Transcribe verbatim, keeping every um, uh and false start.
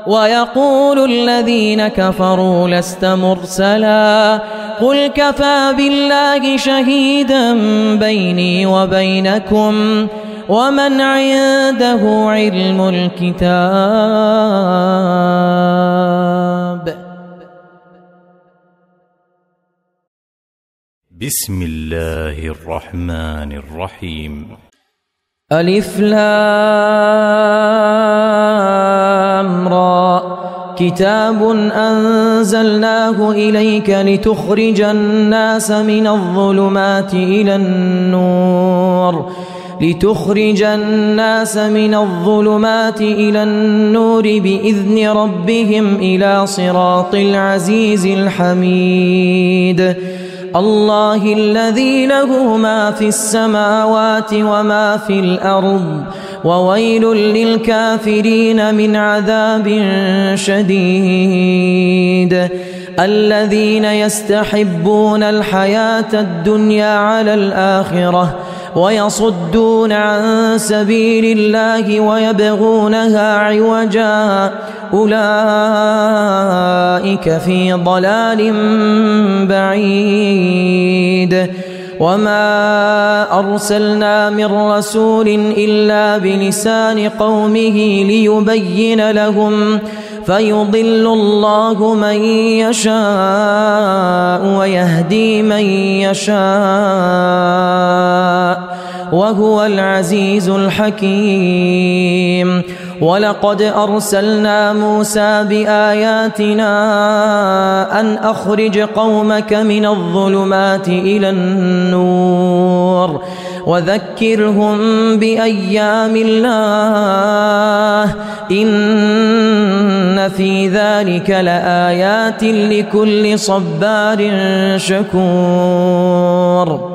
ويقول الذين كفروا لست مرسلا قل كفى بالله شهيدا بيني وبينكم ومن عنده علم الكتاب. بسم الله الرحمن الرحيم. ألف لام را كتاب أنزلناه إليك لتخرج الناس من الظلمات إلى النور لتخرج الناس من الظلمات إلى النور بإذن ربهم إلى صراط العزيز الحميد. الله الذي له ما في السماوات وما في الأرض وويل للكافرين من عذاب شديد. الذين يستحبون الحياة الدنيا على الآخرة ويصدون عن سبيل الله ويبغونها عوجا أولئك في ضلال بعيد. وما أرسلنا من رسول إلا بلسان قومه ليبين لهم فيضل الله من يشاء ويهدي من يشاء وهو العزيز الحكيم. ولقد أرسلنا موسى بآياتنا أن أخرج قومك من الظلمات إلى النور وذكرهم بأيام الله إن في ذلك لآيات لكل صبار شكور.